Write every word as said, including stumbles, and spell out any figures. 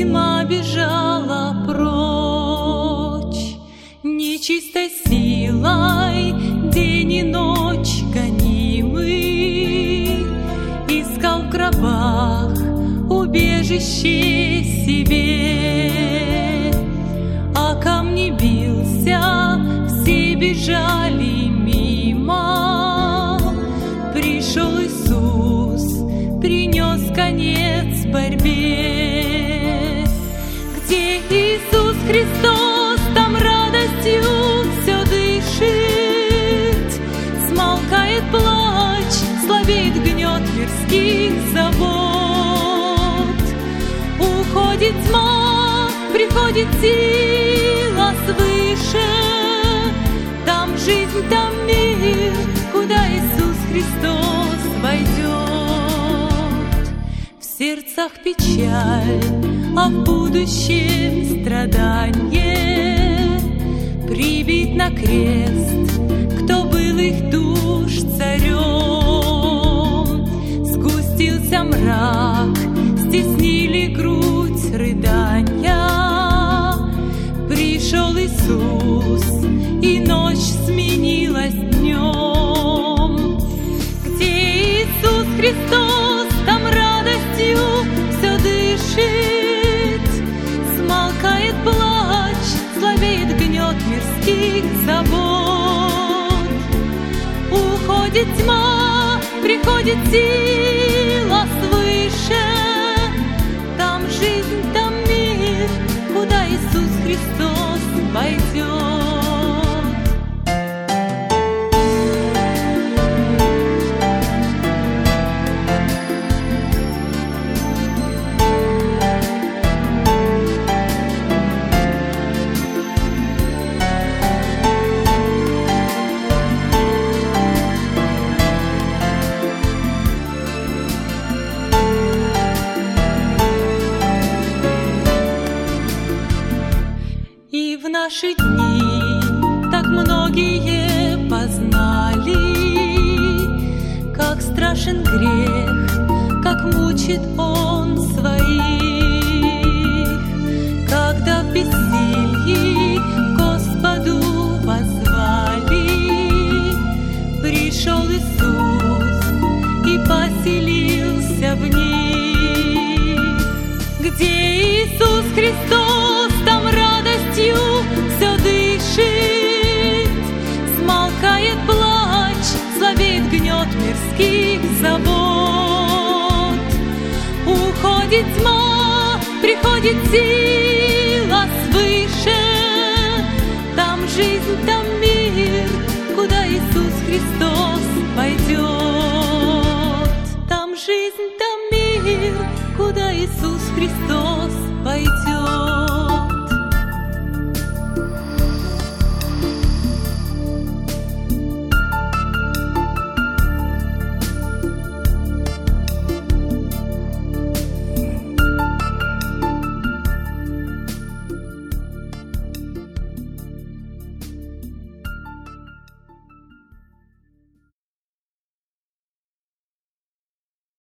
тьма бежала прочь. Нечистой силой день и ночь гонимый искал в гробах убежище себе, а камни бился, все бежали мимо. Пришел Иисус, принес конец борьбе. Где Иисус Христос, там радостью все дышит. Смолкает плач, слабеет гнет мирских забот. Уходит тьма, приходит сила свыше. Там жизнь, там мир, куда Иисус Христос войдет. В сердцах печаль, а в будущем страдание. Прибит на крест, кто был их душ царем. Сгустился мрак, стеснили грудь рыдания. Пришел Иисус, и ночь сменилась днем. Где Иисус Христос, там радостью все дышит. Смолкает плач, слабеет гнет мирских забот. Уходит тьма, приходит сила свыше. Там жизнь, там мир, куда Иисус Христос войдет. И в наши дни так многие познали, как страшен грех, как мучит он своих. Когда в бессилии Господу воззвали, пришел Иисус и поселился в них. Где Иисус Христос, там радостью все дышит. Смолкает плач, слабеет гнет мирских забот. Уходит тьма, приходит сила свыше. Там жизнь, там мир, куда Иисус Христос пойдет.